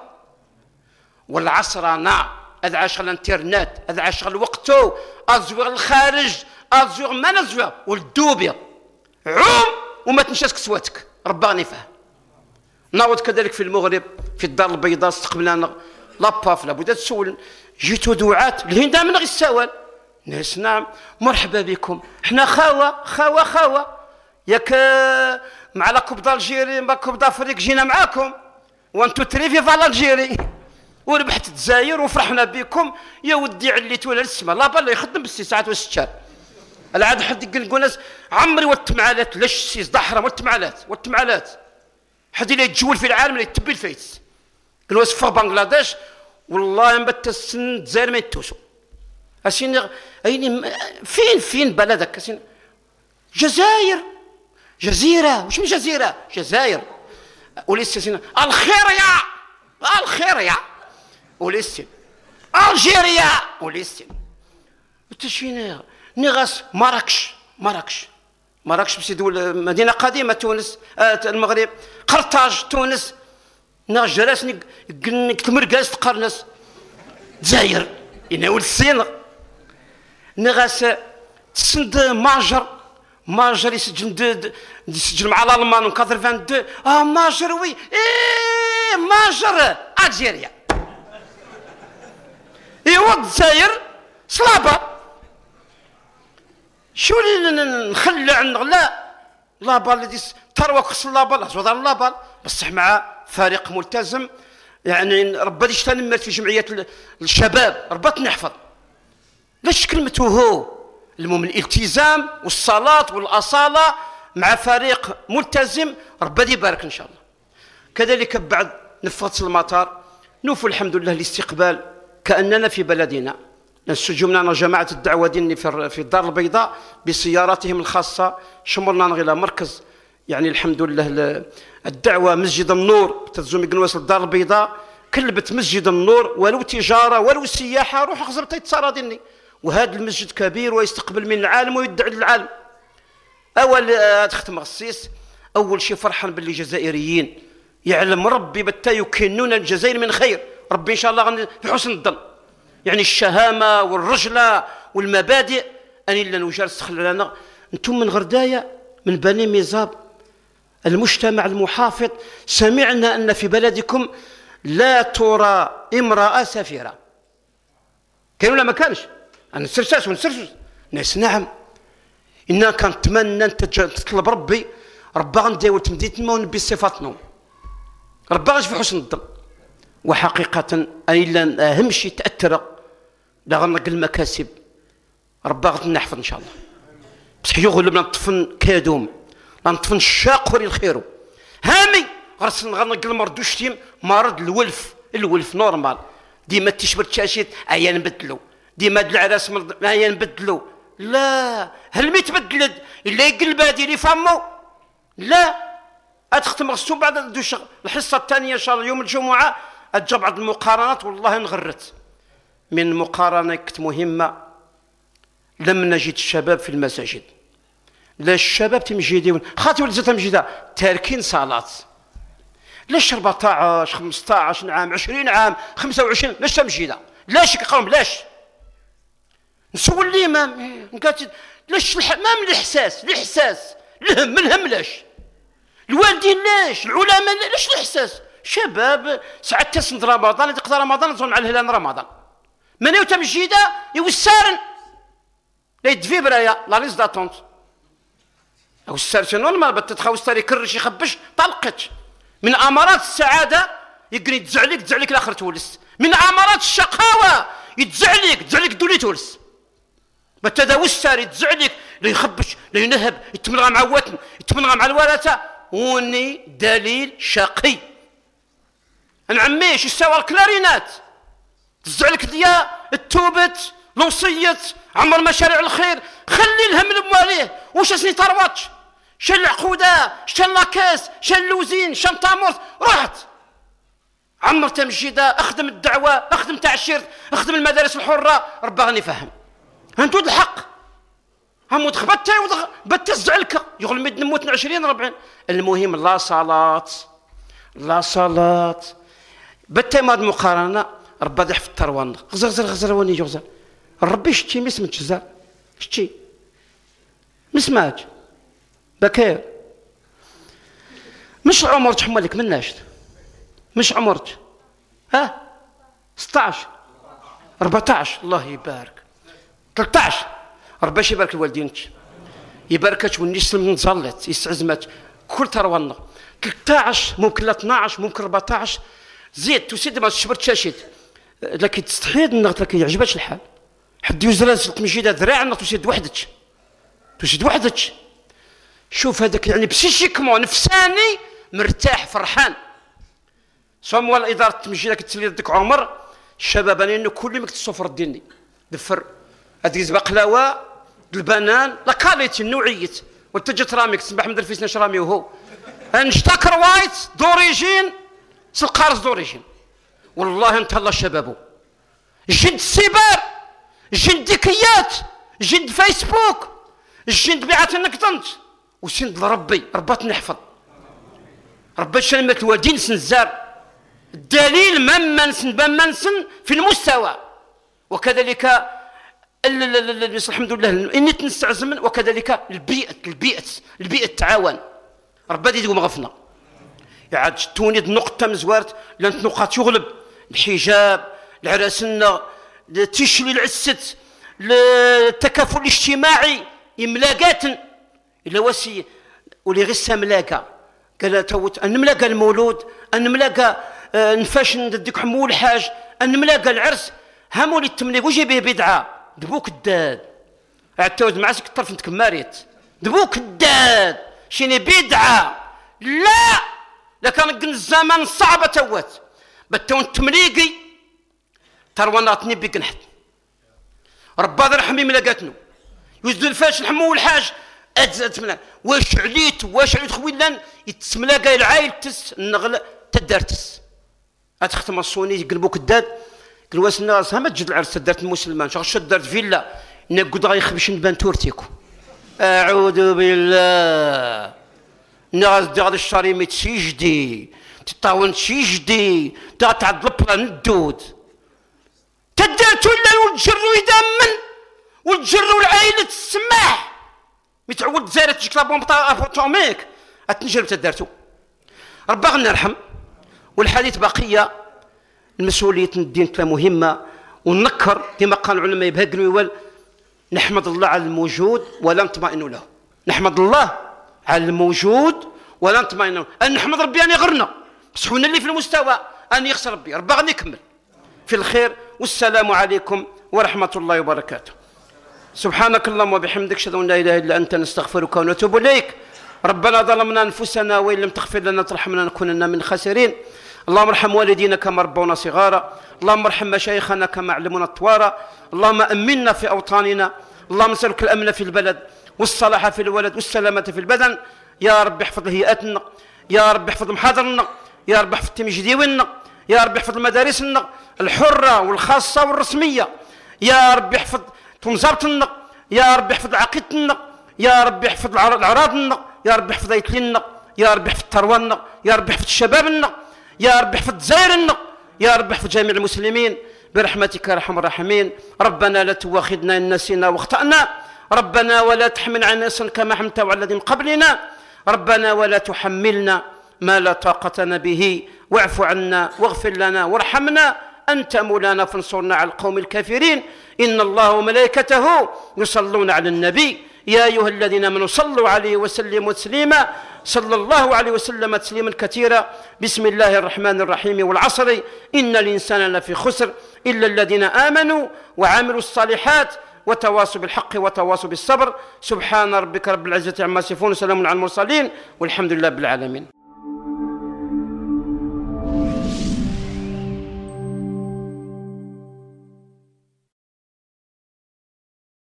[SPEAKER 1] والعصرنه هذا عاشق الانترنت هذا عاشق الوقتو ازوغ الخارج ازوغ ما نزوغ والدوبيا عوم وما تنساش كسواتك رباني فهم نعود كذلك في المغرب في الدار البيضاء استقبلنا لاباف لابد تسول جيتوا دعاة الهند من غير السوال ناس نعم مرحبا بكم احنا خاوه خاوه خاوه ياك مع لا كوب دالجيري مع كوب دافريك جينا معاكم وانتو تريفي في الجيري وربحت الجزائر وفرحنا بكم يا ودي عليتوا للسما لا بالله يخدم بالسي ساعات والستار العاد حد يقول ناس عمري والتمعالات لاش السيس ضحره والتمعالات والتمعالات حد اللي يتجول في العالم اللي يتبي الفيس قالوا صفر بنغلاديش والله نبت السن زير ما يتوسو اسين اين فين فين بلدك اسين جزائر جزيره وش من جزيره جزائر ولسه سين الخيريه الخيريه ولسه الجيريا ولسه تشينا نغاس مراكش مراكش مراكش بسي دول مدينه قديمه تونس آه المغرب قرطاج تونس نا جراسني كتمرقاس تقرنس جزائر يناول الصين نغاس تسند ماجر ماجر يسجل يسجل مع الالمان كاتر فان دو اه ماجر وي ايه ماجر الجيريا ايوا الجزائر صلابه شو اللي نخلع لا لابال الذي تروى خص لابال زوض لابال بصح مع فريق ملتزم يعني ربي يشتغل في جمعيه الشباب ربط نحفظ لاش كلمته هو المهم الالتزام والصلاه والاصاله مع فريق ملتزم ربي يبارك ان شاء الله. كذلك بعد نفضت المطار نوفوا الحمد لله الاستقبال كاننا في بلدنا. نسجمنا جماعه الدعوه ديني في الدار البيضاء بسياراتهم الخاصه شمرنا الى مركز يعني الحمد لله الدعوه مسجد النور تزوم قنواس الدار البيضاء كلبت مسجد النور ولو تجاره ولو سياحه روح خزرت يتصارى ديني. وهذا المسجد كبير ويستقبل من العالم ويدعي للعالم. اول تختم غسيس اول شيء فرحان باللي جزائريين يعلم ربي بتا يكنون الجزائر من خير ربي ان شاء الله في حسن الظن يعني الشهامه والرجله والمبادئ اني لا نجار استخلالنا انتم من غردايه من بني ميزاب المجتمع المحافظ سمعنا ان في بلدكم لا ترى امراه سفيره كان ولا ما كانش انا نسرساس ونسرسس ناس نعم إنا كنتمنى أنت تطلب ربي ربي غندير تمديت ما ونبي صفاتنا ربي غير في حسن الظن. وحقيقة أنا أهم شيء تأثر لا غنلقى المكاسب ربي غادي نحفظ إن شاء الله بصح يغلب نطفن كادوم نطفن الشاق وري الخير هامي غرسل غنلقى المرض وشتيم مرض الولف الولف نورمال ديما تشبر تشاشيت أيا نبدلو ديما هاد العراس مرض أيا نبدلو لا هل ما يتبدلد الا يقلب هادي لي فامو لا اتختم غسو بعد دوش الحصه الثانيه ان شاء الله يوم الجمعه اتجا بعض المقارنات والله انغرت من مقارنه كت مهمه لم نجد الشباب في المساجد لا الشباب تمجيدون خاطي ولزت تمجيده تاركين صلاه لاش أربعطاش خمسطاش عام عشرين عام خمسة وعشرين لاش تمجيده لاش كيقولوا لاش نسول الامام قالت لاش ما من الاحساس الاحساس الهم الهم لاش الوالدين لاش العلماء لاش الاحساس شباب ساعات تسند رمضان يقضى رمضان نظن على الهلال رمضان منيو تمجيده يوسارن لا يدفي برايا لا ليز داتونت او السارسون نورمال بتتخاوس تاري كرش يخبش طلقت من امارات السعاده يقري يتزعلك تزعلك الاخر تولس من امارات الشقاوه يتزعلك تزعلك دولي تولس بتداوي الساري تزعلك لا يخبش لا ينهب يتمنغى مع واتن يتمنغى مع الولاته وني دليل شقي انا عميش يساوى الكلارينات تزعلك ديا التوبت الوصية عمر مشاريع الخير خلي الهم لمواليه واش اسني طرواتش شال العقوده شال لاكاس شال اللوزين شال طامورت رحت عمر تمجيده اخدم الدعوه اخدم تعشير اخدم المدارس الحره ربي غني فهم هنتود الحق هم تخبطتي بتزعلك يغل مد نموت عشرين أربعين المهم لا صلاه لا صلاه بتي ماد مقارنه ربي ضيح في التروان غزر غزر غزر وني جوزر ربي شتي ما سمعتش الجزار شتي ما سمعتش بكير مش عمرك حملك مناش مش عمرك ها ستطاش أربعطاش الله يبارك ثلاثطاش ربي يبارك لوالدينك يباركك والناس من صلت يستعزمت كل ترونا ثلاثطاش ممكن لا اثناش ممكن أربعطاش زيد تسد ما تشبرت شاشيت لكن تستحيد نغت لك يعجبكش الحال حد يزرع تمشي ذراع نغت تسد وحدك تسد وحدك شوف هذاك يعني بسيشيكمون نفساني مرتاح فرحان سواء الاداره تمشي لك تسلي يدك عمر الشباب أنا كل ما الصفر ديني دفر أدريز بقلاوة البنان لا كاليتي النوعية وتجي تراميك تسمح محمد الفيس نشرامي وهو نشتكر وايت دوريجين سلقارس دوريجين والله نتهلا شبابه جند السبار جند ديكيات جند فيسبوك جند بيعات النكتنت وسند لربي ربات نحفظ ربات شلمة الوالدين سنزار الدليل ممن بمنسن في المستوى وكذلك الحمد لله اني تنستعزم وكذلك البيئة البيئة البيئة التعاون ربي يديكم غفنا يعاد توني نقطة مزوارت لانت نقاط يغلب الحجاب العراسنة التشلي العست التكافل الاجتماعي إملاقات إلا وسي ولي غير ملاقة قال توت أن ملاقة المولود أن ملاقة نفاش نديك حمول الحاج أن ملاقة العرس هامولي التمليك وجي به بدعة دبوك الداد عتاود معاسك الطرف انت كماريت دبوك الداد شيني بدعة لا لكان قن الزمان صعبة توت بتون تمليقي ترواناتني بقنحت ربا ذا رحمي ملاقاتنو يوزدو الفاش نحمو الحاج أجزأت منا واش عليت واش عليت خويلان يتسملاقا العايل تس النغل تدارتس أتختم الصوني يقلبوك الداد قال واش الناس هما تجد العرس تدارت المسلمان شغل شد دارت فيلا نقود غا يخبش نبان تورتيكو أعوذ بالله الناس دي غادي الشريمي تسيجدي تطاون تسيجدي تعد لبلا ندود تدارت ولا والجرو يدمن والجرو العائلة تسمح متعود زارت تجيك لابومب اتوميك اتنجرب تدارتو ربا غنا نرحم والحديث بقيه المسؤوليه الدين مهمه وننكر كما قال العلماء بهاك الوال نحمد الله على الموجود ولا نطمئن له نحمد الله على الموجود ولا نطمئن له ان نحمد ربي ان يغرنا بس حنا اللي في المستوى ان يخسر ربي ربا غنكمل في الخير والسلام عليكم ورحمه الله وبركاته سبحانك اللهم وبحمدك اشهد ان لا اله الا انت نستغفرك ونتوب اليك ربنا ظلمنا انفسنا وان لم تغفر لنا ترحمنا نكونن من الخاسرين اللهم ارحم والدينا كما ربونا صغارا اللهم ارحم مشايخنا كما علمونا الطوارا اللهم امنا في اوطاننا اللهم نسالك الامن في البلد والصلاح في الولد والسلامه في البدن يا رب احفظ هيئاتنا يا رب احفظ محاضرنا يا رب احفظ تمجديونا يا رب احفظ مدارسنا الحره والخاصه والرسميه يا رب احفظ تنزابتنا يا رب احفظ عقيدتنا يا رب احفظ اعراضنا يا رب احفظ ايتلنا يا رب احفظ ثرواننا يا رب احفظ شبابنا يا رب احفظ جزائرنا يا رب احفظ جميع المسلمين برحمتك يا ارحم الراحمين ربنا لا تواخذنا ان نسينا واخطانا ربنا ولا تحمل علينا اصرا كما حملته على الذين قبلنا ربنا ولا تحملنا ما لا طاقه لنا به واعف عنا واغفر لنا وارحمنا أنت مولانا فانصرنا على القوم الكافرين إن الله وملائكته يصلون على النبي يا أيها الذين آمنوا صلوا عليه وسلموا تسليما صلى الله عليه وسلم تسليما كثيرا بسم الله الرحمن الرحيم والعصر إن الإنسان لفي خسر إلا الذين آمنوا وعملوا الصالحات وتواصوا بالحق وتواصوا بالصبر سبحان ربك رب العزة عما يصفون وسلام على المرسلين والحمد لله بالعالمين.